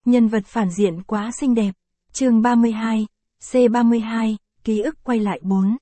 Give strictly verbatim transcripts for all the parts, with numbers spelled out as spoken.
Nhân vật phản diện quá xinh đẹp. Chương ba mươi hai, C ba mươi hai, ký ức quay lại bốn.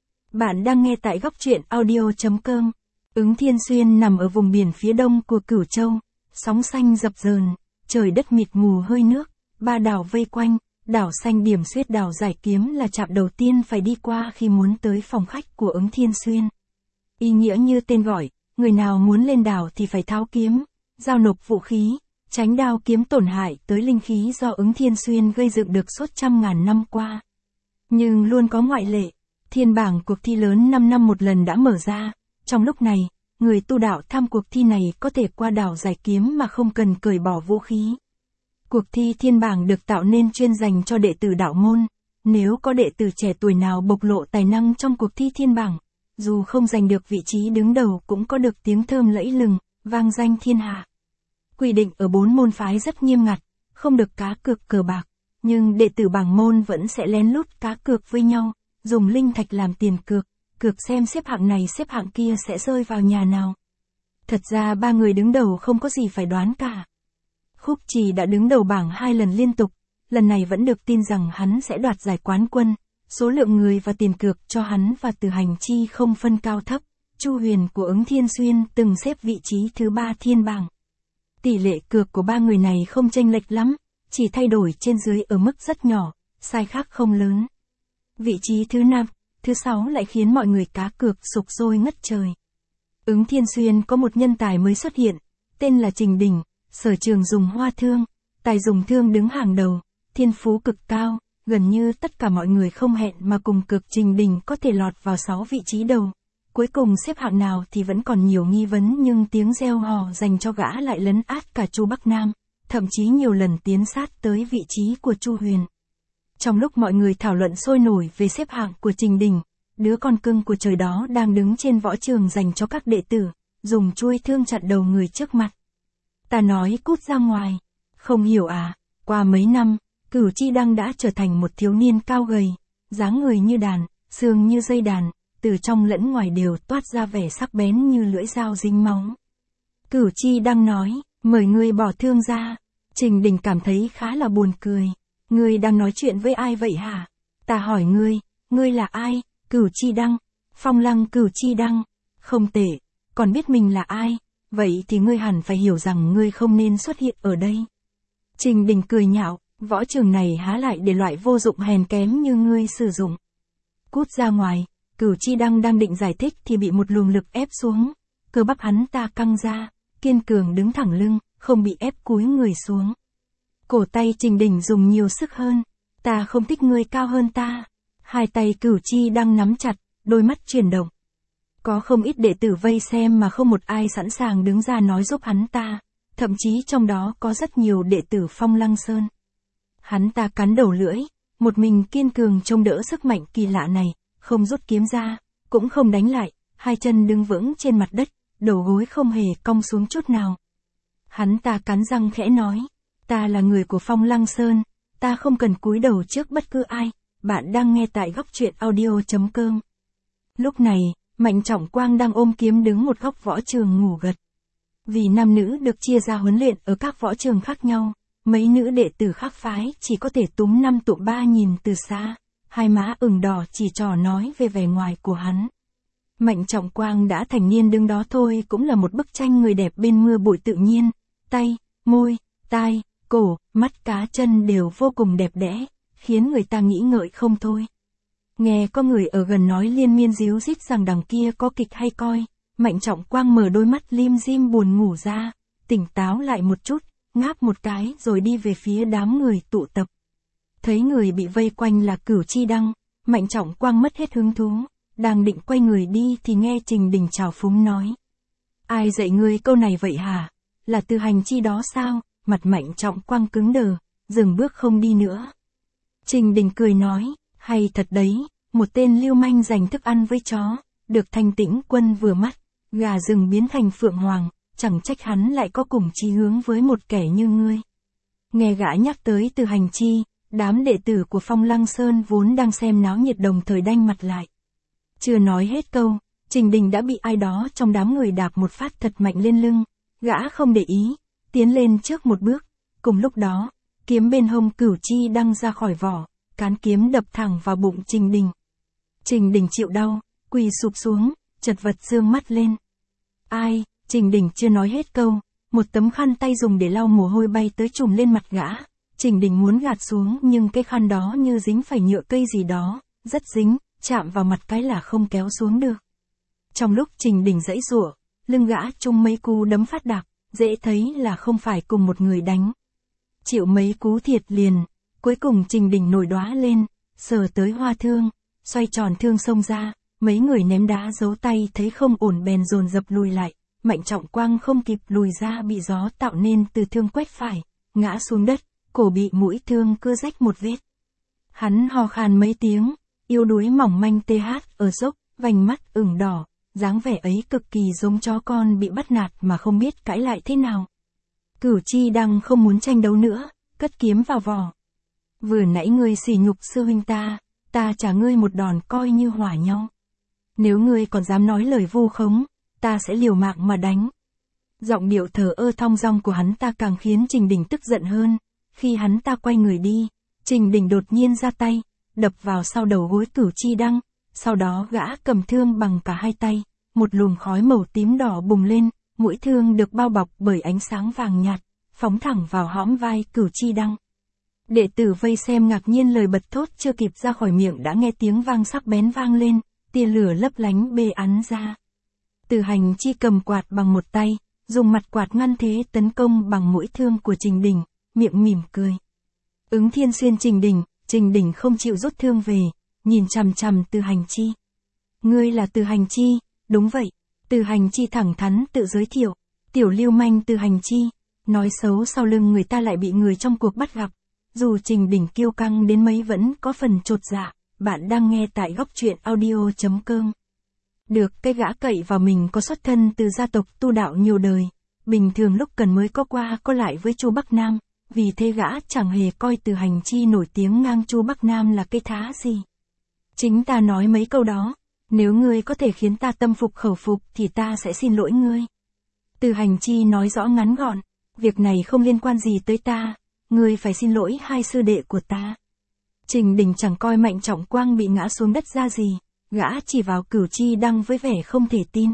Bạn đang nghe tại góc truyện audio chấm com. Ứng Thiên Xuyên nằm ở vùng biển phía đông của Cửu Châu, sóng xanh dập dờn, trời đất mịt mù hơi nước, ba đảo vây quanh, đảo xanh điểm xuyết đảo Giải Kiếm là trạm đầu tiên phải đi qua khi muốn tới phòng khách của Ứng Thiên Xuyên. Ý nghĩa như tên gọi, người nào muốn lên đảo thì phải tháo kiếm, giao nộp vũ khí, tránh đao kiếm tổn hại tới linh khí do Ứng Thiên Xuyên gây dựng được suốt trăm ngàn năm qua. Nhưng luôn có ngoại lệ, thiên bảng cuộc thi lớn năm năm một lần đã mở ra, trong lúc này, người tu đạo tham cuộc thi này có thể qua đảo Giải Kiếm mà không cần cởi bỏ vũ khí. Cuộc thi thiên bảng được tạo nên chuyên dành cho đệ tử đạo môn, nếu có đệ tử trẻ tuổi nào bộc lộ tài năng trong cuộc thi thiên bảng, dù không giành được vị trí đứng đầu cũng có được tiếng thơm lẫy lừng, vang danh thiên hạ. Quy định ở bốn môn phái rất nghiêm ngặt, không được cá cược cờ bạc, nhưng đệ tử bảng môn vẫn sẽ lén lút cá cược với nhau, dùng linh thạch làm tiền cược, cược xem xếp hạng này xếp hạng kia sẽ rơi vào nhà nào. Thật ra ba người đứng đầu không có gì phải đoán cả. Khúc Trì đã đứng đầu bảng hai lần liên tục, lần này vẫn được tin rằng hắn sẽ đoạt giải quán quân, số lượng người và tiền cược cho hắn và Từ Hành Chi không phân cao thấp. Chu Huyền của Ứng Thiên Xuyên từng xếp vị trí thứ ba thiên bảng. Tỷ lệ cược của ba người này không chênh lệch lắm, chỉ thay đổi trên dưới ở mức rất nhỏ, sai khác không lớn. Vị trí thứ năm, thứ sáu lại khiến mọi người cá cược sục sôi ngất trời. Ứng Thiên Xuyên có một nhân tài mới xuất hiện, tên là Trình Đình, sở trường dùng hoa thương, tài dùng thương đứng hàng đầu, thiên phú cực cao, gần như tất cả mọi người không hẹn mà cùng cực Trình Đình có thể lọt vào sáu vị trí đầu. Cuối cùng xếp hạng nào thì vẫn còn nhiều nghi vấn nhưng tiếng reo hò dành cho gã lại lấn át cả Chu Bắc Nam, thậm chí nhiều lần tiến sát tới vị trí của Chu Huyền. Trong lúc mọi người thảo luận sôi nổi về xếp hạng của Trình Đình, đứa con cưng của trời đó đang đứng trên võ trường dành cho các đệ tử, dùng chuôi thương chặn đầu người trước mặt. Ta nói cút ra ngoài, không hiểu à, qua mấy năm, Cửu Chi Đăng đã trở thành một thiếu niên cao gầy, dáng người như đàn, xương như dây đàn, từ trong lẫn ngoài đều toát ra vẻ sắc bén như lưỡi dao dính máu. Cửu Chi Đăng nói, mời ngươi bỏ thương ra. Trình Đình cảm thấy khá là buồn cười. Ngươi đang nói chuyện với ai vậy hả? Ta hỏi ngươi, ngươi là ai? Cửu Chi Đăng. Phong Lăng Cửu Chi Đăng. Không tệ, còn biết mình là ai? Vậy thì ngươi hẳn phải hiểu rằng ngươi không nên xuất hiện ở đây. Trình Đình cười nhạo, võ trường này há lại để loại vô dụng hèn kém như ngươi sử dụng. Cút ra ngoài. Cửu Chi Đăng đang định giải thích thì bị một luồng lực ép xuống, cơ bắp hắn ta căng ra, kiên cường đứng thẳng lưng, không bị ép cúi người xuống. Cổ tay Trình Đình dùng nhiều sức hơn, ta không thích ngươi cao hơn ta. Hai tay Cửu Chi Đăng nắm chặt, đôi mắt chuyển động. Có không ít đệ tử vây xem mà không một ai sẵn sàng đứng ra nói giúp hắn ta, thậm chí trong đó có rất nhiều đệ tử Phong Lăng Sơn. Hắn ta cắn đầu lưỡi, một mình kiên cường trông đỡ sức mạnh kỳ lạ này. Không rút kiếm ra, cũng không đánh lại, hai chân đứng vững trên mặt đất, đầu gối không hề cong xuống chút nào. Hắn ta cắn răng khẽ nói, ta là người của Phong Lăng Sơn, ta không cần cúi đầu trước bất cứ ai, bạn đang nghe tại góc truyện audio chấm com. Lúc này, Mạnh Trọng Quang đang ôm kiếm đứng một góc võ trường ngủ gật. Vì nam nữ được chia ra huấn luyện ở các võ trường khác nhau, mấy nữ đệ tử khác phái chỉ có thể túm năm tụm ba nhìn từ xa. Hai má ửng đỏ chỉ trò nói về vẻ ngoài của hắn. Mạnh Trọng Quang đã thành niên đứng đó thôi cũng là một bức tranh người đẹp bên mưa bụi tự nhiên, tay, môi, tai, cổ, mắt cá chân đều vô cùng đẹp đẽ, khiến người ta nghĩ ngợi không thôi. Nghe có người ở gần nói liên miên díu dít rằng đằng kia có kịch hay coi, Mạnh Trọng Quang mở đôi mắt lim dim buồn ngủ ra, tỉnh táo lại một chút, ngáp một cái rồi đi về phía đám người tụ tập. Thấy người bị vây quanh là Cửu Chi Đăng, Mạnh Trọng Quang mất hết hứng thú, đang định quay người đi thì nghe Trình Đình trào phúng nói. Ai dạy ngươi câu này vậy hả? Là Từ Hành Chi đó sao? Mặt Mạnh Trọng Quang cứng đờ, dừng bước không đi nữa. Trình Đình cười nói, hay thật đấy, một tên lưu manh giành thức ăn với chó, được Thanh Tĩnh Quân vừa mắt, gà rừng biến thành phượng hoàng, chẳng trách hắn lại có cùng chí hướng với một kẻ như ngươi. Nghe gã nhắc tới Từ Hành Chi, đám đệ tử của Phong Lăng Sơn vốn đang xem náo nhiệt đồng thời đanh mặt lại. Chưa nói hết câu, Trình Đình đã bị ai đó trong đám người đạp một phát thật mạnh lên lưng, gã không để ý, tiến lên trước một bước, cùng lúc đó, kiếm bên hông Cửu Chi Đăng ra khỏi vỏ, cán kiếm đập thẳng vào bụng Trình Đình. Trình Đình chịu đau, quỳ sụp xuống, chật vật dương mắt lên. Ai, Trình Đình chưa nói hết câu, một tấm khăn tay dùng để lau mồ hôi bay tới trùm lên mặt gã. Trình Đình muốn gạt xuống nhưng cái khăn đó như dính phải nhựa cây gì đó, rất dính, chạm vào mặt cái là không kéo xuống được. Trong lúc Trình Đình giãy giụa, lưng gã trúng mấy cú đấm phát đạp, dễ thấy là không phải cùng một người đánh. Chịu mấy cú thiệt liền, cuối cùng Trình Đình nổi đóa lên, sờ tới hoa thương, xoay tròn thương xông ra, mấy người ném đá giấu tay thấy không ổn bèn dồn dập lùi lại, Mạnh Trọng Quang không kịp lùi ra bị gió tạo nên từ thương quét phải, ngã xuống đất, cổ bị mũi thương cưa rách một vết. Hắn ho khan mấy tiếng, yếu đuối mỏng manh tê hát ở dốc, vành mắt ửng đỏ, dáng vẻ ấy cực kỳ giống chó con bị bắt nạt mà không biết cãi lại thế nào. Cửu Chi Đăng không muốn tranh đấu nữa, cất kiếm vào vỏ. Vừa nãy ngươi sỉ nhục sư huynh ta, ta trả ngươi một đòn coi như hòa nhau. Nếu ngươi còn dám nói lời vu khống, ta sẽ liều mạng mà đánh. Giọng điệu thờ ơ thong dong của hắn ta càng khiến Trình Đình tức giận hơn. Khi hắn ta quay người đi, Trình Đình đột nhiên ra tay, đập vào sau đầu gối Cửu Chi Đăng, sau đó gã cầm thương bằng cả hai tay, một luồng khói màu tím đỏ bùng lên, mũi thương được bao bọc bởi ánh sáng vàng nhạt, phóng thẳng vào hõm vai Cửu Chi Đăng. Đệ tử vây xem ngạc nhiên lời bật thốt chưa kịp ra khỏi miệng đã nghe tiếng vang sắc bén vang lên, tia lửa lấp lánh bê ắn ra. Từ Hành Chi cầm quạt bằng một tay, dùng mặt quạt ngăn thế tấn công bằng mũi thương của Trình Đình, miệng mỉm cười. Ứng Thiên Xuyên Trình Đình, Trình Đình không chịu rút thương về, nhìn chằm chằm Từ Hành Chi. Ngươi là Từ Hành Chi, đúng vậy. Từ Hành Chi thẳng thắn tự giới thiệu, tiểu lưu manh Từ Hành Chi, nói xấu sau lưng người ta lại bị người trong cuộc bắt gặp. Dù Trình Đình kiêu căng đến mấy vẫn có phần chột dạ. Bạn đang nghe tại góc truyện audio chấm com. Được cái gã cậy vào mình có xuất thân từ gia tộc tu đạo nhiều đời, bình thường lúc cần mới có qua có lại với Chu Bắc Nam, vì thế gã chẳng hề coi Từ Hành Chi nổi tiếng ngang Chu Bắc Nam là cái thá gì. Chính ta nói mấy câu đó, nếu ngươi có thể khiến ta tâm phục khẩu phục thì ta sẽ xin lỗi ngươi. Từ Hành Chi nói rõ ngắn gọn, việc này không liên quan gì tới ta, ngươi phải xin lỗi hai sư đệ của ta. Trình Đình chẳng coi Mạnh Trọng Quang bị ngã xuống đất ra gì, gã chỉ vào Cửu Chi Đăng với vẻ không thể tin.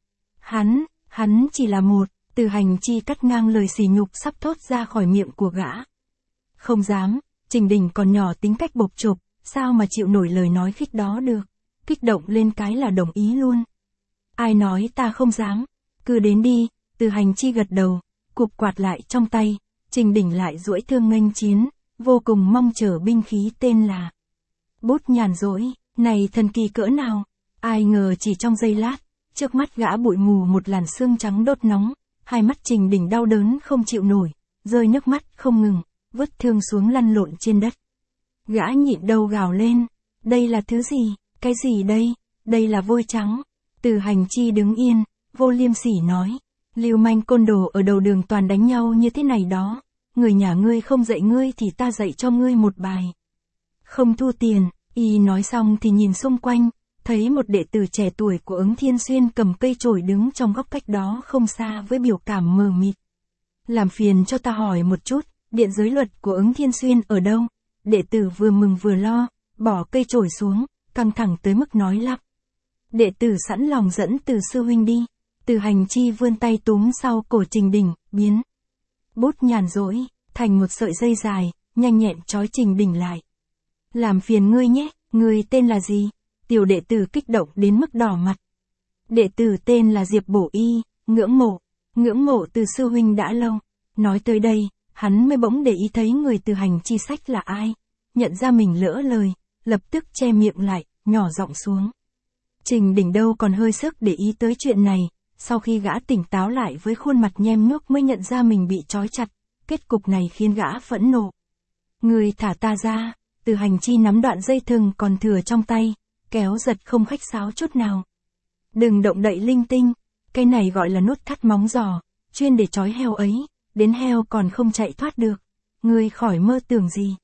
Hắn, hắn chỉ là một, Từ Hành Chi cắt ngang lời sỉ nhục sắp thốt ra khỏi miệng của gã. Không dám, Trình Đình còn nhỏ tính cách bộc chộp, sao mà chịu nổi lời nói khích đó được, kích động lên cái là đồng ý luôn. Ai nói ta không dám, cứ đến đi, Từ Hành Chi gật đầu, cụp quạt lại trong tay, Trình Đình lại duỗi thương nghênh chiến, vô cùng mong chờ binh khí tên là bút nhàn rỗi, này thần kỳ cỡ nào, ai ngờ chỉ trong giây lát, trước mắt gã bụi mù một làn sương trắng đốt nóng, hai mắt Trình Đình đau đớn không chịu nổi, rơi nước mắt không ngừng, vứt thương xuống lăn lộn trên đất. Gã nhịn đầu gào lên, đây là thứ gì, cái gì đây, đây là vôi trắng. Từ Hành Chi đứng yên, vô liêm sỉ nói, lưu manh côn đồ ở đầu đường toàn đánh nhau như thế này đó, người nhà ngươi không dạy ngươi thì ta dạy cho ngươi một bài. Không thu tiền, y nói xong thì nhìn xung quanh, thấy một đệ tử trẻ tuổi của Ứng Thiên Xuyên cầm cây chổi đứng trong góc cách đó không xa với biểu cảm mờ mịt. Làm phiền cho ta hỏi một chút, điện giới luật của Ứng Thiên Xuyên ở đâu? Đệ tử vừa mừng vừa lo, bỏ cây chổi xuống, căng thẳng tới mức nói lắp. Đệ tử sẵn lòng dẫn Từ sư huynh đi. Từ Hành Chi vươn tay túm sau cổ Trình Đình, biến bút nhàn rỗi thành một sợi dây dài, nhanh nhẹn trói Trình Đình lại. Làm phiền ngươi nhé, ngươi tên là gì? Tiểu đệ tử kích động đến mức đỏ mặt. Đệ tử tên là Diệp Bổ Y, ngưỡng mộ, ngưỡng mộ Từ sư huynh đã lâu. Nói tới đây, hắn mới bỗng để ý thấy người Từ Hành Chi sách là ai, nhận ra mình lỡ lời, lập tức che miệng lại, nhỏ giọng xuống. Trình Đình đâu còn hơi sức để ý tới chuyện này, sau khi gã tỉnh táo lại với khuôn mặt nhem nhuốc mới nhận ra mình bị trói chặt, kết cục này khiến gã phẫn nộ. Người thả ta ra. Từ Hành Chi nắm đoạn dây thừng còn thừa trong tay, kéo giật không khách sáo chút nào. Đừng động đậy linh tinh, cái này gọi là nút thắt móng giò, chuyên để trói heo ấy, đến heo còn không chạy thoát được. Ngươi khỏi mơ tưởng gì.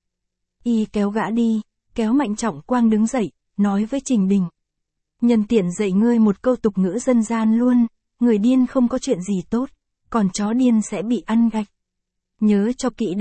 Y kéo gã đi, kéo Mạnh Trọng Quang đứng dậy, nói với Trình Đình. Nhân tiện dạy ngươi một câu tục ngữ dân gian luôn, người điên không có chuyện gì tốt, còn chó điên sẽ bị ăn gạch. Nhớ cho kỹ đấy,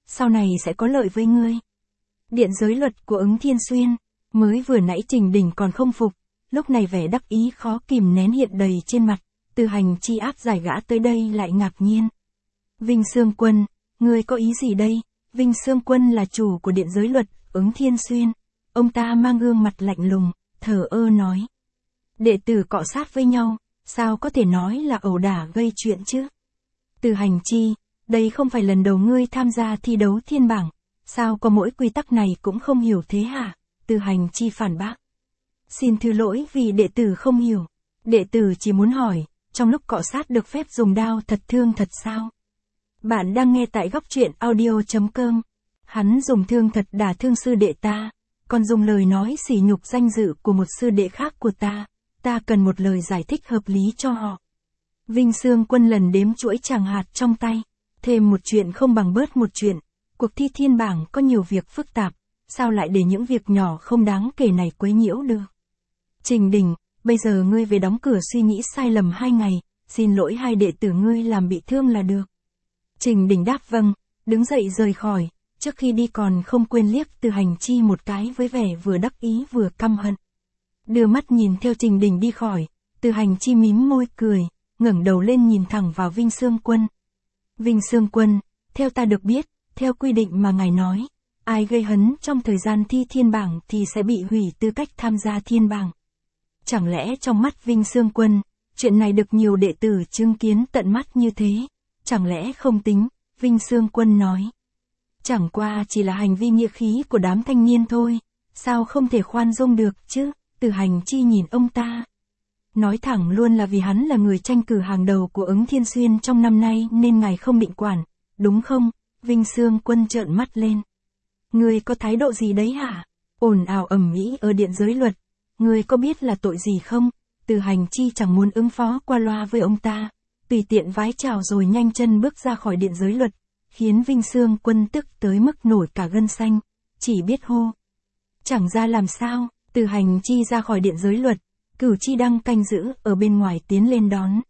sau này sẽ có lợi với ngươi. Điện giới luật của Ứng Thiên Xuyên, mới vừa nãy Trình Đình còn không phục, lúc này vẻ đắc ý khó kìm nén hiện đầy trên mặt, Từ Hành Chi áp giải gã tới đây lại ngạc nhiên. Vinh Sương Quân, ngươi có ý gì đây? Vinh Sương Quân là chủ của điện giới luật, Ứng Thiên Xuyên. Ông ta mang gương mặt lạnh lùng, thờ ơ nói. Đệ tử cọ sát với nhau, sao có thể nói là ẩu đả gây chuyện chứ? Từ Hành Chi, đây không phải lần đầu ngươi tham gia thi đấu thiên bảng, sao có mỗi quy tắc này cũng không hiểu thế hả? Từ Hành Chi phản bác. Xin thứ lỗi vì đệ tử không hiểu. Đệ tử chỉ muốn hỏi, trong lúc cọ sát được phép dùng đao thật thương thật sao? Bạn đang nghe tại góc truyện audio chấm com. Hắn dùng thương thật đả thương sư đệ ta, còn dùng lời nói sỉ nhục danh dự của một sư đệ khác của ta. Ta cần một lời giải thích hợp lý cho họ. Vinh Sương Quân lần đếm chuỗi tràng hạt trong tay. Thêm một chuyện không bằng bớt một chuyện. Cuộc thi thiên bảng có nhiều việc phức tạp, sao lại để những việc nhỏ không đáng kể này quấy nhiễu được? Trình Đình, bây giờ ngươi về đóng cửa suy nghĩ sai lầm hai ngày, xin lỗi hai đệ tử ngươi làm bị thương là được. Trình Đình đáp vâng, đứng dậy rời khỏi, trước khi đi còn không quên liếc Từ Hành Chi một cái với vẻ vừa đắc ý vừa căm hận. Đưa mắt nhìn theo Trình Đình đi khỏi, Từ Hành Chi mím môi cười, ngẩng đầu lên nhìn thẳng vào Vinh Sương Quân. Vinh Sương Quân, theo ta được biết, theo quy định mà ngài nói, ai gây hấn trong thời gian thi thiên bảng thì sẽ bị hủy tư cách tham gia thiên bảng. Chẳng lẽ trong mắt Vinh Sương Quân, chuyện này được nhiều đệ tử chứng kiến tận mắt như thế, chẳng lẽ không tính? Vinh Sương Quân nói. Chẳng qua chỉ là hành vi nghĩa khí của đám thanh niên thôi, sao không thể khoan dung được chứ? Từ Hành Chi nhìn ông ta. Nói thẳng luôn là vì hắn là người tranh cử hàng đầu của Ứng Thiên Xuyên trong năm nay nên ngài không định quản, đúng không? Vinh Sương Quân trợn mắt lên. Ngươi có thái độ gì đấy hả? Ồn ào ầm ĩ ở điện giới luật. Ngươi có biết là tội gì không? Từ Hành Chi chẳng muốn ứng phó qua loa với ông ta, tùy tiện vái chào rồi nhanh chân bước ra khỏi điện giới luật, khiến Vinh Sương Quân tức tới mức nổi cả gân xanh, chỉ biết hô. Chẳng ra làm sao, Từ Hành Chi ra khỏi điện giới luật, Cửu Chi đang canh giữ ở bên ngoài tiến lên đón.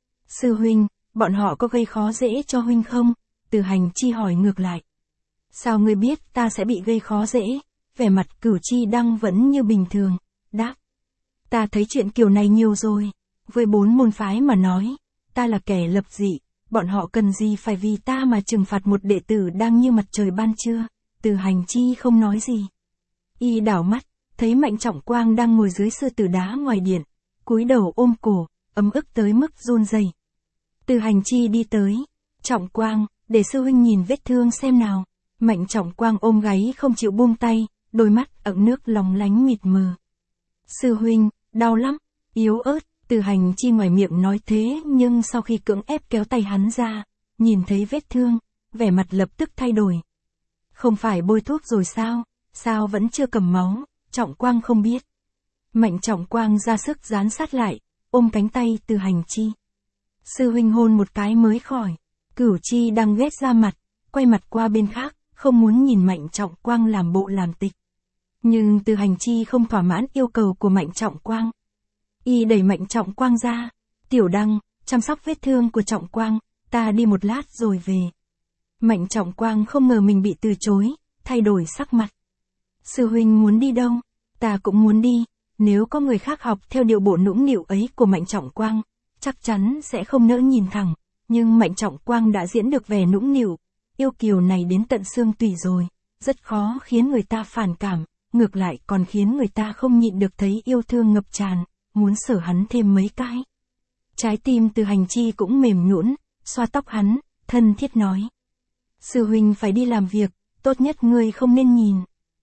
Sư huynh, bọn họ có gây khó dễ cho huynh không? Từ Hành Chi hỏi ngược lại. Sao ngươi biết ta sẽ bị gây khó dễ? Vẻ mặt Cửu Chi đang vẫn như bình thường, đáp. Ta thấy chuyện kiểu này nhiều rồi. Với bốn môn phái mà nói, ta là kẻ lập dị, bọn họ cần gì phải vì ta mà trừng phạt một đệ tử đang như mặt trời ban trưa? Từ Hành Chi không nói gì. Y đảo mắt, thấy Mạnh Trọng Quang đang ngồi dưới sư tử đá ngoài điện, cúi đầu ôm cổ, ấm ức tới mức run rẩy. Từ Hành Chi đi tới. Trọng Quang, để sư huynh nhìn vết thương xem nào. Mạnh Trọng Quang ôm gáy không chịu buông tay, đôi mắt ẩn nước lóng lánh mịt mờ. Sư huynh, đau lắm, yếu ớt. Từ Hành Chi ngoài miệng nói thế nhưng sau khi cưỡng ép kéo tay hắn ra, nhìn thấy vết thương, vẻ mặt lập tức thay đổi. Không phải bôi thuốc rồi sao? Sao vẫn chưa cầm máu? Trọng Quang không biết. Mạnh Trọng Quang ra sức dán sát lại, ôm cánh tay Từ Hành Chi. Sư huynh hôn một cái mới khỏi. Cửu Chi đang ghét ra mặt, quay mặt qua bên khác, không muốn nhìn Mạnh Trọng Quang làm bộ làm tịch. Nhưng Từ Hành Chi không thỏa mãn yêu cầu của Mạnh Trọng Quang. Y đẩy Mạnh Trọng Quang ra. Tiểu Đăng, chăm sóc vết thương của Trọng Quang, ta đi một lát rồi về. Mạnh Trọng Quang không ngờ mình bị từ chối, thay đổi sắc mặt. Sư huynh muốn đi đâu? Ta cũng muốn đi, nếu có người khác học theo điệu bộ nũng nịu ấy của Mạnh Trọng Quang, chắc chắn sẽ không nỡ nhìn thẳng, nhưng Mạnh Trọng Quang đã diễn được vẻ nũng nịu, yêu kiều này đến tận xương tủy rồi, rất khó khiến người ta phản cảm, ngược lại còn khiến người ta không nhịn được thấy yêu thương ngập tràn, muốn sở hắn thêm mấy cái. Trái tim Từ Hành Chi cũng mềm nhũn, xoa tóc hắn, thân thiết nói. Sư huynh phải đi làm việc, tốt nhất ngươi không nên nhìn.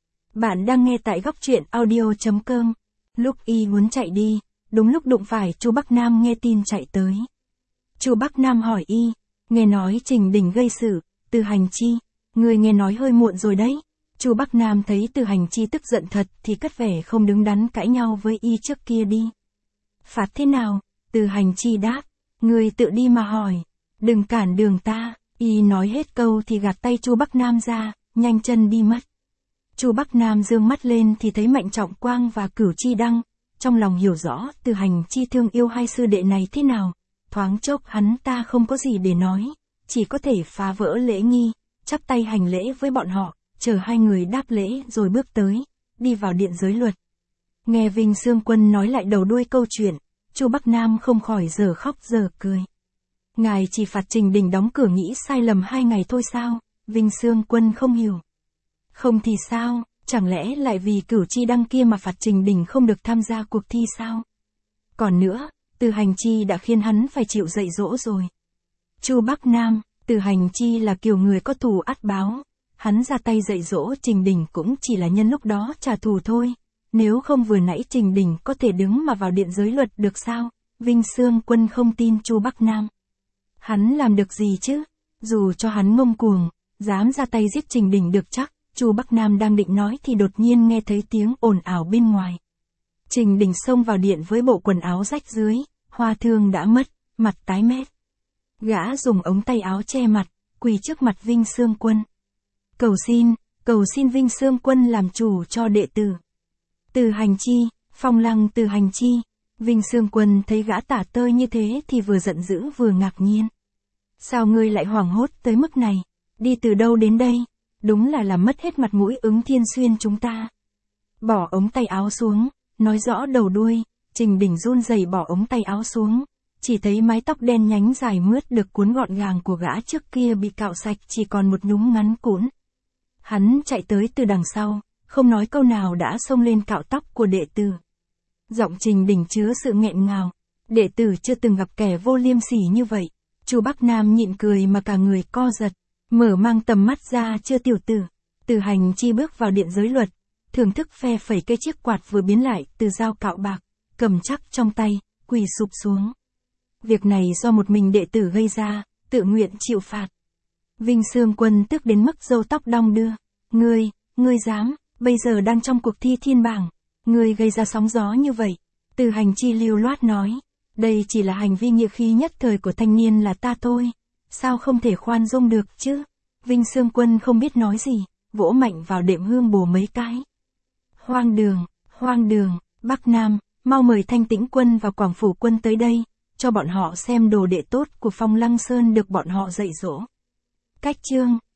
Bạn đang nghe tại góc truyện audio chấm com. Lúc y muốn chạy đi, đúng lúc đụng phải Chu Bắc Nam nghe tin chạy tới. Chu Bắc Nam hỏi y, nghe nói Trình Đình gây sự, Từ Hành Chi, người nghe nói hơi muộn rồi đấy. Chu Bắc Nam thấy Từ Hành Chi tức giận thật thì cất vẻ không đứng đắn cãi nhau với y trước kia đi. Phạt thế nào? Từ Hành Chi đáp, người tự đi mà hỏi, đừng cản đường ta. Y nói hết câu thì gạt tay Chu Bắc Nam ra, nhanh chân đi mất. Chu Bắc Nam dương mắt lên thì thấy Mạnh Trọng Quang và Cửu Chi Đăng, trong lòng hiểu rõ Từ Hành Chi thương yêu hai sư đệ này thế nào, thoáng chốc hắn ta không có gì để nói, chỉ có thể phá vỡ lễ nghi, chắp tay hành lễ với bọn họ, chờ hai người đáp lễ rồi bước tới, đi vào điện giới luật. Nghe Vinh Xương Quân nói lại đầu đuôi câu chuyện, Chu Bắc Nam không khỏi giờ khóc giờ cười. Ngài chỉ phạt Trình Đình đóng cửa nghĩ sai lầm hai ngày thôi sao? Vinh Xương Quân không hiểu. Không thì sao, chẳng lẽ lại vì cửu chi đăng kia mà phạt Trình Đình không được tham gia cuộc thi sao? Còn nữa, Từ Hành Chi đã khiến hắn phải chịu dạy dỗ rồi. Chu Bắc Nam, Từ Hành Chi là kiểu người có thù ắt báo, hắn ra tay dạy dỗ Trình Đình cũng chỉ là nhân lúc đó trả thù thôi, nếu không vừa nãy Trình Đình có thể đứng mà vào điện giới luật được sao? Vinh Xương Quân không tin Chu Bắc Nam. Hắn làm được gì chứ? Dù cho hắn ngông cuồng, dám ra tay giết Trình Đình được chắc. Chu Bắc Nam đang định nói thì đột nhiên nghe thấy tiếng ồn ào bên ngoài. Trình Đình xông vào điện với bộ quần áo rách rưới, hoa thương đã mất, mặt tái mét. Gã dùng ống tay áo che mặt, quỳ trước mặt Vinh Xương Quân. Cầu xin, cầu xin Vinh Xương Quân làm chủ cho đệ tử. Từ Hành Chi, Phong Lăng Từ Hành Chi. Vinh Xương Quân thấy gã tả tơi như thế thì vừa giận dữ vừa ngạc nhiên. Sao ngươi lại hoảng hốt tới mức này? Đi từ đâu đến đây? Đúng là làm mất hết mặt mũi Ứng Thiên Xuyên chúng ta. Bỏ ống tay áo xuống, nói rõ đầu đuôi. Trình Đình run rẩy bỏ ống tay áo xuống, chỉ thấy mái tóc đen nhánh dài mướt được cuốn gọn gàng của gã trước kia bị cạo sạch chỉ còn một nhúm ngắn cũn. Hắn chạy tới từ đằng sau, không nói câu nào đã xông lên cạo tóc của đệ tử. Giọng Trình Đình chứa sự nghẹn ngào, đệ tử chưa từng gặp kẻ vô liêm sỉ như vậy. Chu Bắc Nam nhịn cười mà cả người co giật, mở mang tầm mắt ra chưa tiểu tử. Từ Hành Chi bước vào điện giới luật, thưởng thức phe phẩy cây chiếc quạt vừa biến lại từ dao cạo bạc, cầm chắc trong tay, quỳ sụp xuống. Việc này do một mình đệ tử gây ra, tự nguyện chịu phạt. Vinh Xương Quân tức đến mức râu tóc đong đưa. Ngươi, ngươi dám, bây giờ đang trong cuộc thi thiên bảng, ngươi gây ra sóng gió như vậy. Từ Hành Chi lưu loát nói, đây chỉ là hành vi nghĩa khí nhất thời của thanh niên là ta thôi, sao không thể khoan dung được chứ? Vinh Xương Quân không biết nói gì, vỗ mạnh vào đệm hương bổ mấy cái. Hoang đường, hoang đường, Bắc Nam, mau mời Thanh Tĩnh Quân và Quảng Phủ Quân tới đây, cho bọn họ xem đồ đệ tốt của Phong Lăng Sơn được bọn họ dạy dỗ. Cách chương